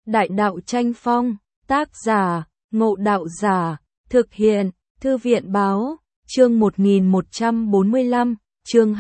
Đại đạo tranh phong, tác giả, Ngộ Đạo Giả, thực hiện, Thư viện báo, chương 1145, chương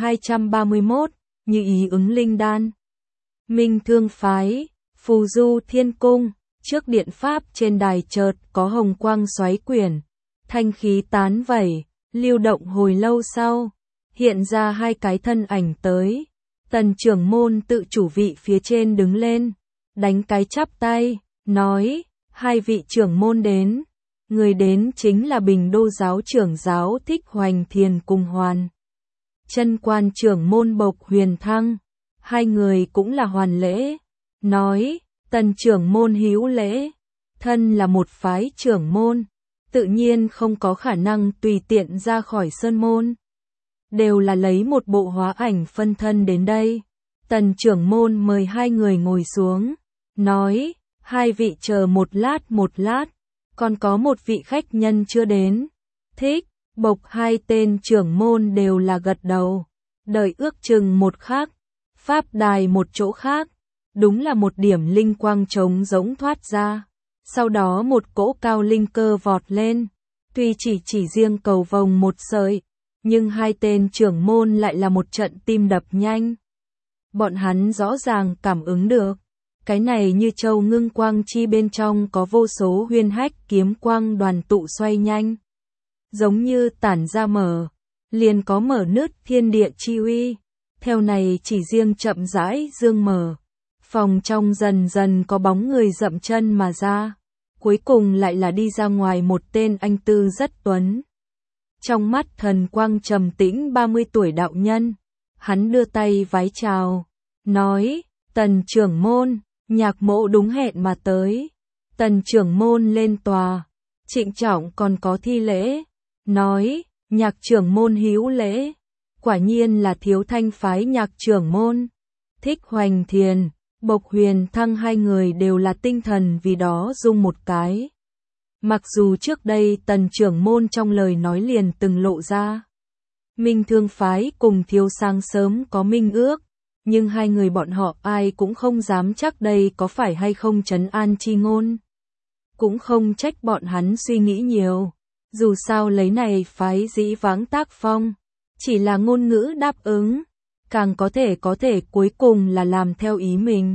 231, Như Ý ứng linh đan. Minh Thương Phái, Phù Du Thiên Cung, trước điện pháp trên đài chợt có hồng quang xoáy quyển, thanh khí tán vẩy, lưu động hồi lâu sau, hiện ra hai cái thân ảnh tới. Tần trưởng môn tự chủ vị phía trên đứng lên, đánh cái chắp tay, nói, hai vị trưởng môn đến. Người đến chính là Bình Đô giáo trưởng giáo Thích Hoành Thiền cùng Hoàn Chân quan trưởng môn Bộc Huyền Thăng. Hai người cũng là hoàn lễ, nói, Tần trưởng môn hữu lễ, thân là một phái trưởng môn, tự nhiên không có khả năng tùy tiện ra khỏi sơn môn. Đều là lấy một bộ hóa ảnh phân thân đến đây. Tần trưởng môn mời hai người ngồi xuống, nói, hai vị chờ một lát, còn có một vị khách nhân chưa đến. Thích, Bộc hai tên trưởng môn đều là gật đầu, đợi ước chừng một khắc, pháp đài một chỗ khác, đúng là một điểm linh quang trống rỗng thoát ra. Sau đó một cỗ cao linh cơ vọt lên, tuy chỉ riêng cầu vồng một sợi, nhưng hai tên trưởng môn lại là một trận tim đập nhanh. Bọn hắn rõ ràng cảm ứng được, cái này như châu ngưng quang chi bên trong có vô số huyên hách kiếm quang đoàn tụ xoay nhanh. Giống như tản ra mở, liền có mở nứt thiên địa chi uy, theo này chỉ riêng chậm rãi dương mở. Phòng trong dần dần có bóng người dậm chân mà ra, cuối cùng lại là đi ra ngoài một tên anh tư rất tuấn. Trong mắt thần quang trầm tĩnh 30 tuổi đạo nhân, hắn đưa tay vái chào, nói, Tần trưởng môn, Nhạc mộ đúng hẹn mà tới. Tần trưởng môn lên tòa, trịnh trọng còn có thi lễ, nói, Nhạc trưởng môn hữu lễ, quả nhiên là Thiếu Thanh phái Nhạc trưởng môn. Thích Hoành Thiền, Bộc Huyền Thăng hai người đều là tinh thần vì đó rung một cái. Mặc dù trước đây Tần trưởng môn trong lời nói liền từng lộ ra, Minh Thương phái cùng Thiếu Sang sớm có minh ước, nhưng hai người bọn họ ai cũng không dám chắc đây có phải hay không trấn an chi ngôn. Cũng không trách bọn hắn suy nghĩ nhiều, dù sao lấy này phái dĩ vãng tác phong, chỉ là ngôn ngữ đáp ứng, càng có thể cuối cùng là làm theo ý mình.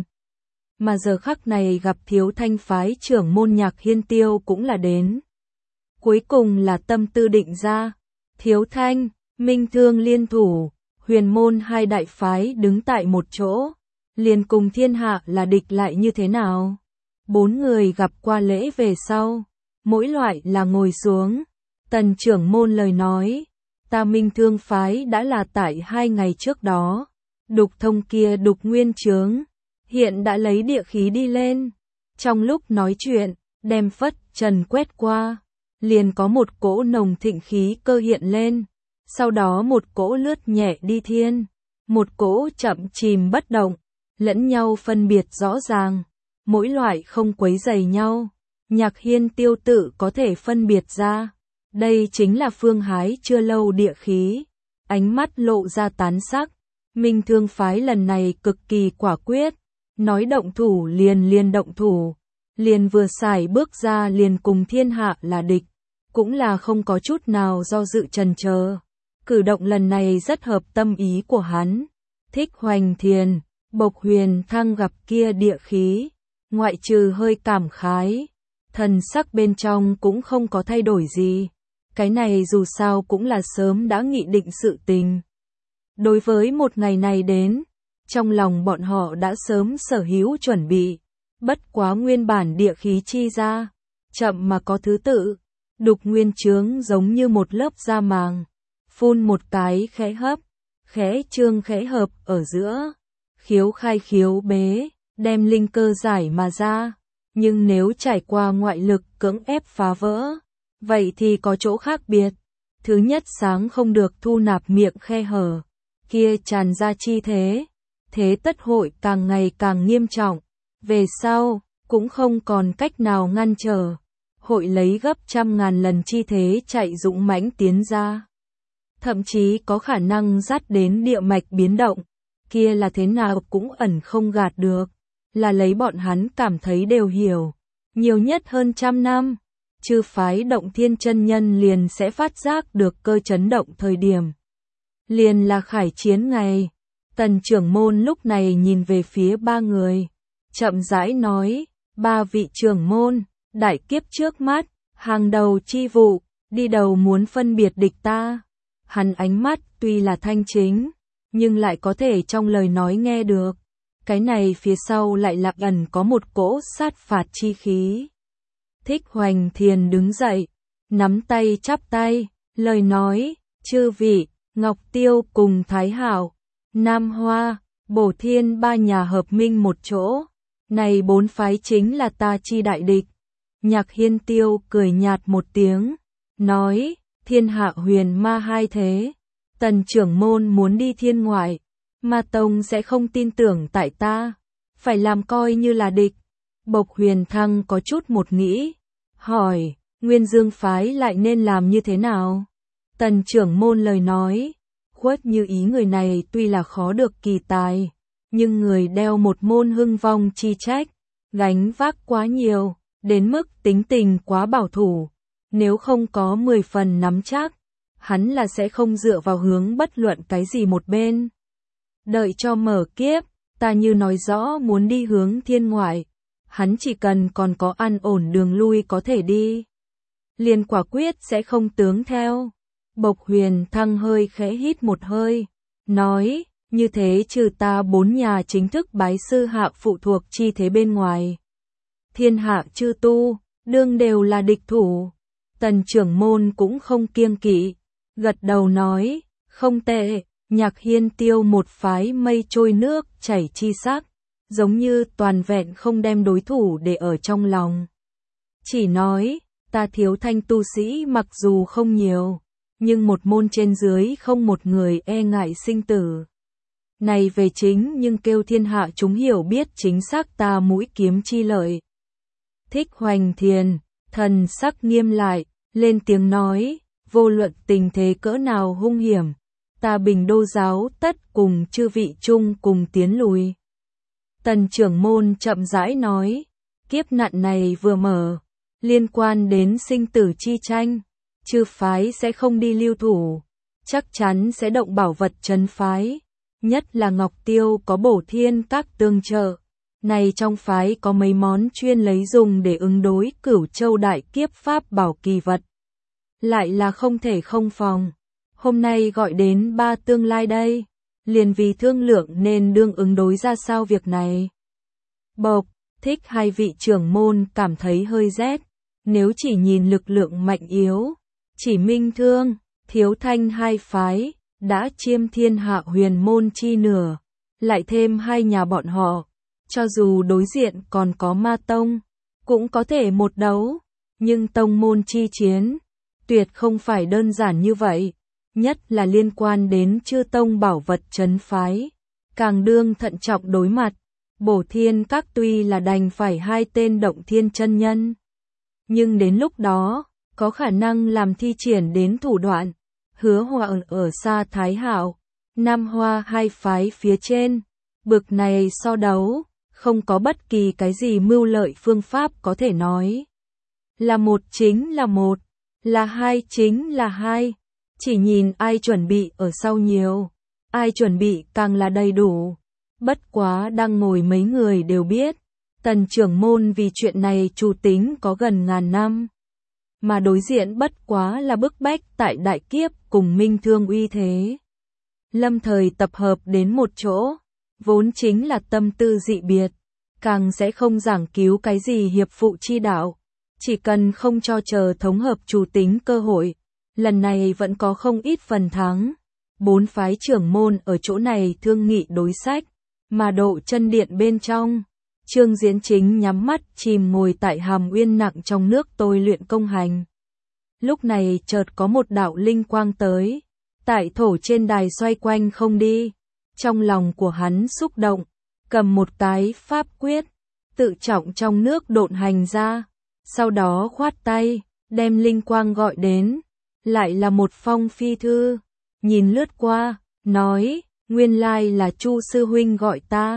Mà giờ khắc này gặp Thiếu Thanh phái trưởng môn Nhạc Hiên Tiêu cũng là đến. Cuối cùng là tâm tư định ra, Thiếu Thanh, Minh Thương liên thủ, huyền môn hai đại phái đứng tại một chỗ, liền cùng thiên hạ là địch lại như thế nào. Bốn người gặp qua lễ về sau, mỗi loại là ngồi xuống. Tần trưởng môn lời nói, ta Minh Thương phái đã là tại 2 ngày trước đó, đục thông kia đục nguyên chướng, hiện đã lấy địa khí đi lên. Trong lúc nói chuyện, đem phất trần quét qua, liền có một cỗ nồng thịnh khí cơ hiện lên. Sau đó một cỗ lướt nhẹ đi thiên, một cỗ chậm chìm bất động, lẫn nhau phân biệt rõ ràng, mỗi loại không quấy rầy nhau. Nhạc Hiên Tiêu tự có thể phân biệt ra, đây chính là phương hái chưa lâu địa khí, ánh mắt lộ ra tán sắc. Minh Thương phái lần này cực kỳ quả quyết, nói động thủ liền động thủ, liền vừa xài bước ra liền cùng thiên hạ là địch, cũng là không có chút nào do dự chần chờ. Cử động lần này rất hợp tâm ý của hắn. Thích Hoành Thiền, Bộc Huyền Thăng gặp kia địa khí, ngoại trừ hơi cảm khái, thần sắc bên trong cũng không có thay đổi gì. Cái này dù sao cũng là sớm đã nghị định sự tình. Đối với một ngày này đến, trong lòng bọn họ đã sớm sở hữu chuẩn bị, bất quá nguyên bản địa khí chi ra, chậm mà có thứ tự, đục nguyên chướng giống như một lớp da màng. Phun một cái khẽ hấp, khẽ trương khẽ hợp ở giữa, khiếu khai khiếu bế, đem linh cơ giải mà ra. Nhưng nếu trải qua ngoại lực cưỡng ép phá vỡ, vậy thì có chỗ khác biệt. Thứ nhất, sáng không được thu nạp miệng khe hở, kia tràn ra chi thế, thế tất hội càng ngày càng nghiêm trọng. Về sau, cũng không còn cách nào ngăn trở, hội lấy gấp trăm ngàn lần chi thế chạy dũng mãnh tiến ra. Thậm chí có khả năng dắt đến địa mạch biến động, kia là thế nào cũng ẩn không gạt được. là lấy bọn hắn cảm thấy đều hiểu, nhiều nhất hơn 100 năm, chư phái Động Thiên chân nhân liền sẽ phát giác được cơ chấn động thời điểm. Liền là khải chiến ngày. Tần trưởng môn lúc này nhìn về phía ba người, chậm rãi nói, ba vị trưởng môn, đại kiếp trước mắt, hàng đầu chi vụ, đi đầu muốn phân biệt địch ta. Hắn ánh mắt tuy là thanh chính, nhưng lại có thể trong lời nói nghe được. Cái này phía sau lại lạc ẩn có một cỗ sát phạt chi khí. Thích Hoành Thiền đứng dậy, nắm tay chắp tay, lời nói, chư vị, Ngọc Tiêu cùng Thái Hạo, Nam Hoa, Bổ Thiên ba nhà hợp minh một chỗ. Này bốn phái chính là ta chi đại địch. Nhạc Hiên Tiêu cười nhạt một tiếng, nói, thiên hạ huyền ma hai thế. Tần trưởng môn muốn đi thiên ngoại, Ma Tông sẽ không tin tưởng tại ta, phải làm coi như là địch. Bộc Huyền Thăng có chút một nghĩ, hỏi, Nguyên Dương phái lại nên làm như thế nào? Tần trưởng môn lời nói, Khuất Như Ý người này tuy là khó được kỳ tài, nhưng người đeo một môn hưng vong chi trách, gánh vác quá nhiều, đến mức tính tình quá bảo thủ, nếu không có 10 phần nắm chắc, hắn là sẽ không dựa vào hướng bất luận cái gì một bên. Đợi cho mở kiếp, ta như nói rõ muốn đi hướng thiên ngoại, hắn chỉ cần còn có an ổn đường lui có thể đi, liền quả quyết sẽ không tướng theo. Bộc Huyền Thăng hơi khẽ hít một hơi, nói, như thế trừ ta bốn nhà chính thức bái sư hạ phụ thuộc chi thế bên ngoài. Thiên hạ chư tu, đương đều là địch thủ. Tần trưởng môn cũng không kiêng kỵ, gật đầu nói, không tệ. Nhạc Hiên Tiêu một phái mây trôi nước chảy chi sắc, giống như toàn vẹn không đem đối thủ để ở trong lòng. Chỉ nói, ta thiếu thanh tu sĩ mặc dù không nhiều, nhưng một môn trên dưới không một người e ngại sinh tử. Này về chính nhưng kêu thiên hạ chúng hiểu biết chính xác ta mũi kiếm chi lợi. Thích Hoành Thiền, thần sắc nghiêm lại, lên tiếng nói, vô luận tình thế cỡ nào hung hiểm, ta Bình Đô giáo tất cùng chư vị chung cùng tiến lùi. Tần trưởng môn chậm rãi nói, kiếp nạn này vừa mở, liên quan đến sinh tử chi tranh, chư phái sẽ không đi lưu thủ, chắc chắn sẽ động bảo vật trấn phái, nhất là Ngọc Tiêu có Bổ Thiên các tương trợ. Này trong phái có mấy món chuyên lấy dùng để ứng đối Cửu Châu đại kiếp pháp bảo kỳ vật. Lại là không thể không phòng. Hôm nay gọi đến ba tương lai đây, liền vì thương lượng nên đương ứng đối ra sao việc này. Bộc, Thích hai vị trưởng môn cảm thấy hơi rét, nếu chỉ nhìn lực lượng mạnh yếu, chỉ Minh Thương, Thiếu Thanh hai phái, đã chiêm thiên hạ huyền môn chi nửa, lại thêm hai nhà bọn họ, cho dù đối diện còn có Ma Tông, cũng có thể một đấu, nhưng tông môn chi chiến, tuyệt không phải đơn giản như vậy. Nhất là liên quan đến chư tông bảo vật trấn phái, càng đương thận trọng đối mặt. Bổ Thiên các tuy là đành phải hai tên Động Thiên chân nhân, nhưng đến lúc đó, có khả năng làm thi triển đến thủ đoạn. Hứa Hòa ở xa Thái Hạo, Nam Hoa hai phái phía trên, bực này so đấu, không có bất kỳ cái gì mưu lợi phương pháp có thể nói. Là một chính là một, là hai chính là hai. Chỉ nhìn ai chuẩn bị ở sau nhiều, ai chuẩn bị càng là đầy đủ. Bất quá đang ngồi mấy người đều biết, Tần trưởng môn vì chuyện này chủ tính có gần ngàn năm. Mà đối diện bất quá là bức bách tại đại kiếp cùng Minh Thương uy thế. Lâm thời tập hợp đến một chỗ, vốn chính là tâm tư dị biệt, càng sẽ không giảng cứu cái gì hiệp phụ chi đạo. Chỉ cần không cho chờ thống hợp chủ tính cơ hội. Lần này vẫn có không ít phần thắng. Bốn phái trưởng môn ở chỗ này thương nghị đối sách, mà Độ Chân Điện bên trong, Trương Diễn Chính nhắm mắt chìm ngồi tại Hàm Uyên nặng trong nước tôi luyện công hành. Lúc này chợt có một đạo linh quang tới, tại thổ trên đài xoay quanh không đi. Trong lòng của hắn xúc động, cầm một cái pháp quyết, tự trọng trong nước độn hành ra, sau đó khoát tay, đem linh quang gọi đến. Lại là một phong phi thư, nhìn lướt qua, nói, nguyên lai là Chu sư huynh gọi ta.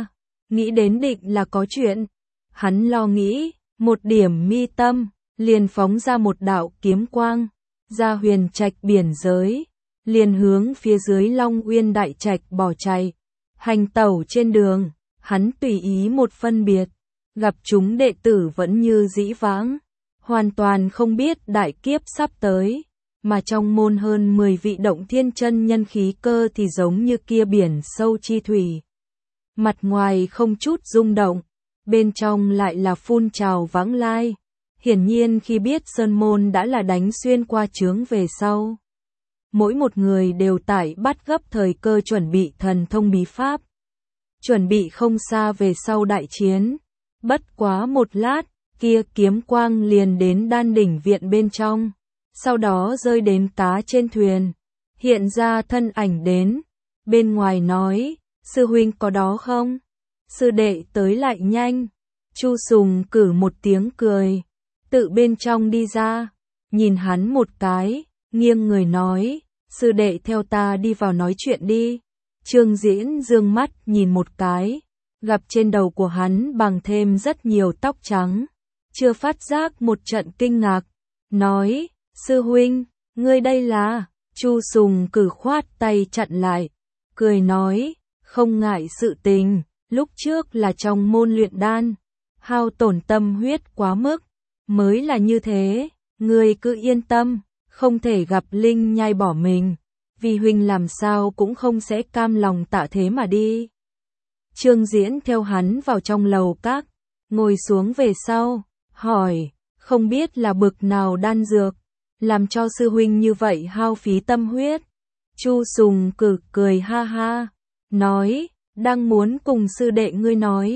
nghĩ đến định là có chuyện. Hắn lo nghĩ, một điểm mi tâm, liền phóng ra một đạo kiếm quang, ra huyền trạch biển giới, liền hướng phía dưới Long Uyên đại trạch bỏ chạy. Hành tẩu trên đường, hắn tùy ý một phân biệt, gặp chúng đệ tử vẫn như dĩ vãng, hoàn toàn không biết đại kiếp sắp tới, mà trong môn hơn 10 vị động thiên chân nhân khí cơ thì giống như kia biển sâu chi thủy. Mặt ngoài không chút rung động, bên trong lại là phun trào vãng lai. Hiển nhiên khi biết Sơn Môn đã là đánh xuyên qua chướng về sau, mỗi một người đều tại bắt gấp thời cơ chuẩn bị thần thông bí pháp, chuẩn bị không xa về sau đại chiến. Bất quá một lát, kia kiếm quang liền đến đan đỉnh viện bên trong, sau đó rơi đến cá trên thuyền, hiện ra thân ảnh đến, bên ngoài nói, sư huynh có đó không? Sư đệ tới lại nhanh. Chu Sùng cử một tiếng cười, tự bên trong đi ra, nhìn hắn một cái, nghiêng người nói, sư đệ theo ta đi vào nói chuyện đi. Trương Diễn dương mắt nhìn một cái, gặp trên đầu của hắn bằng thêm rất nhiều tóc trắng, chưa phát giác một trận kinh ngạc, nói, sư huynh, ngươi đây là, Chu Sùng cử khoát tay chặn lại, cười nói, không ngại sự tình, lúc trước là trong môn luyện đan, hao tổn tâm huyết quá mức, mới là như thế, ngươi cứ yên tâm, không thể gặp Linh Nhai bỏ mình, vì huynh làm sao cũng không sẽ cam lòng tạ thế mà đi. Trương Diễn theo hắn vào trong lầu các, ngồi xuống về sau, hỏi, không biết là bực nào đan dược, làm cho sư huynh như vậy hao phí tâm huyết. Chu Sùng cử cười ha ha, nói, đang muốn cùng sư đệ ngươi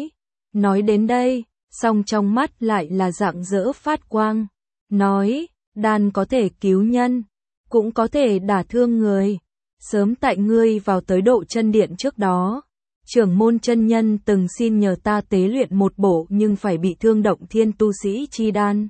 nói đến đây, song trong mắt lại là rạng rỡ phát quang, nói, đan có thể cứu nhân, cũng có thể đả thương người, sớm tại ngươi vào tới độ chân điện trước đó, trưởng môn chân nhân từng xin nhờ ta tế luyện một bộ nhưng phải bị thương động thiên tu sĩ chi đan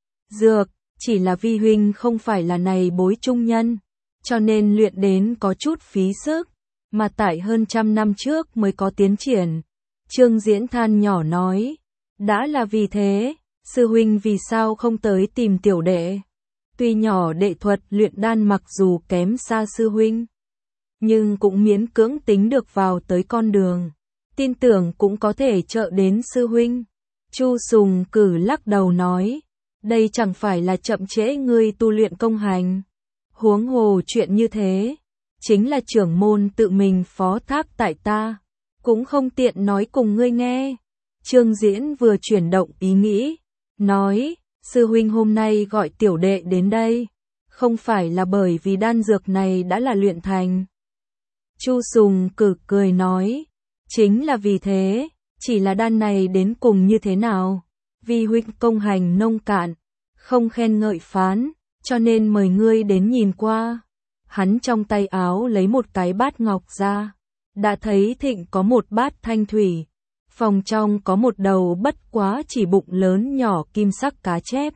dược, chỉ là vi huynh không phải là này bối trung nhân, cho nên luyện đến có chút phí sức, mà tại hơn 100 năm trước mới có tiến triển. Trương Diễn than nhỏ nói, đã là vì thế, sư huynh vì sao không tới tìm tiểu đệ? Tuy nhỏ đệ thuật luyện đan mặc dù kém xa sư huynh, nhưng cũng miễn cưỡng tính được vào tới con đường, tin tưởng cũng có thể trợ đến sư huynh. Chu Sùng cử lắc đầu nói, đây chẳng phải là chậm trễ ngươi tu luyện công hành. Huống hồ chuyện như thế, chính là trưởng môn tự mình phó thác tại ta, cũng không tiện nói cùng ngươi nghe. Trương Diễn vừa chuyển động ý nghĩ, nói, sư huynh hôm nay gọi tiểu đệ đến đây, không phải là bởi vì đan dược này đã là luyện thành. Chu Sùng cử cười nói, chính là vì thế, chỉ là đan này đến cùng như thế nào, vì huynh công hành nông cạn, không khen ngợi phán, cho nên mời ngươi đến nhìn qua. Hắn trong tay áo lấy một cái bát ngọc ra, đã thấy thịnh có một bát thanh thủy, phòng trong có một đầu bất quá chỉ bụng lớn nhỏ kim sắc cá chép.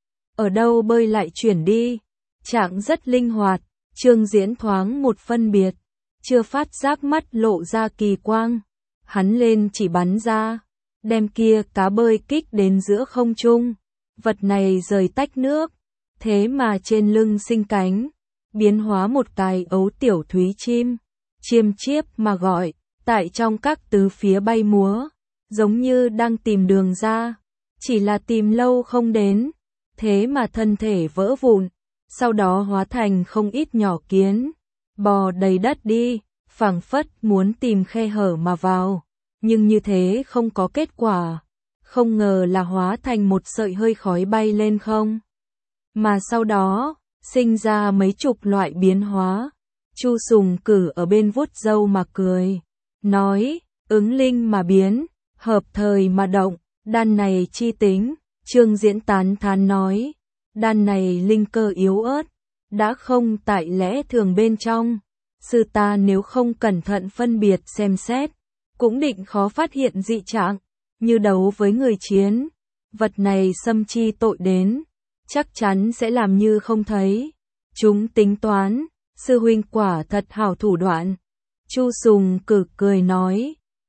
Ở đâu bơi lại chuyển đi, trạng rất linh hoạt. Trương Diễn thoáng một phân biệt, chưa phát giác mắt lộ ra kỳ quang, hắn lên chỉ bắn ra, đem kia cá bơi kích đến giữa không trung, vật này rời tách nước, thế mà trên lưng sinh cánh, biến hóa một cái ấu tiểu thúy chim, chiêm chiếp mà gọi, tại trong các tứ phía bay múa, giống như đang tìm đường ra, chỉ là tìm lâu không đến, thế mà thân thể vỡ vụn, sau đó hóa thành không ít nhỏ kiến, bò đầy đất đi, phảng phất muốn tìm khe hở mà vào, nhưng như thế không có kết quả, không ngờ là hóa thành một sợi hơi khói bay lên không. Mà sau đó, sinh ra mấy chục loại biến hóa. Chu Sùng cử ở bên vuốt râu mà cười, nói, ứng linh mà biến, hợp thời mà động, đan này chi tính. Trương Diễn tán thán nói, đan này linh cơ yếu ớt, đã không tại lẽ thường bên trong, sư ta nếu không cẩn thận phân biệt xem xét, cũng định khó phát hiện dị trạng, như đấu với người chiến, vật này xâm chi tội đến, chắc chắn sẽ làm như không thấy. Chúng tính toán, sư huynh quả thật hảo thủ đoạn. Chu Sùng cử cười nói,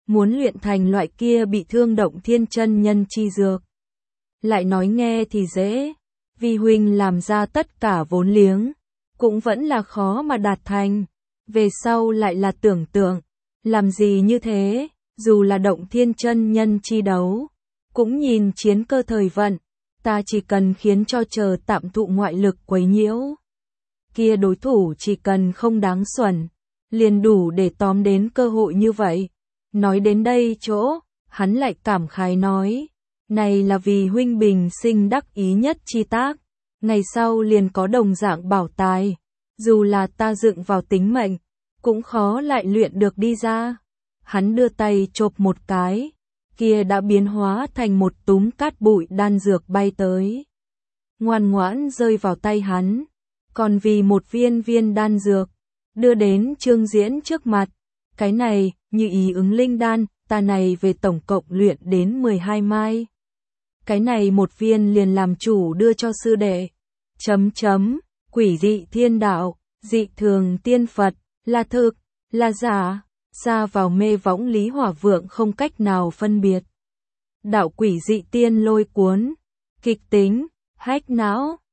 muốn luyện thành loại kia bị thương động thiên chân nhân chi dược. Lại nói nghe thì dễ, vì huynh làm ra tất cả vốn liếng, cũng vẫn là khó mà đạt thành. Về sau lại là tưởng tượng, làm gì như thế, dù là động thiên chân nhân chi đấu, cũng nhìn chiến cơ thời vận, ta chỉ cần khiến cho chờ tạm thụ ngoại lực quấy nhiễu. Kia đối thủ chỉ cần không đáng xuẩn, liền đủ để tóm đến cơ hội như vậy. Nói đến đây chỗ, hắn lại cảm khái nói, này là vì huynh bình sinh đắc ý nhất chi tác, ngày sau liền có đồng dạng bảo tài, dù là ta dựng vào tính mệnh, cũng khó lại luyện được đi ra. Hắn đưa tay chộp một cái, kia đã biến hóa thành một túm cát bụi đan dược bay tới. Ngoan ngoãn rơi vào tay hắn, còn vì một viên đan dược, đưa đến Trương Diễn trước mặt. Cái này, như ý ứng linh đan, ta này về tổng cộng luyện đến 12 mai. Cái này một viên liền làm chủ đưa cho sư đệ. Quỷ dị thiên đạo, dị thường tiên Phật, là thực, là giả, xa vào mê võng Lý Hỏa Vượng không cách nào phân biệt. Đạo quỷ dị tiên lôi cuốn, kịch tính, hách não,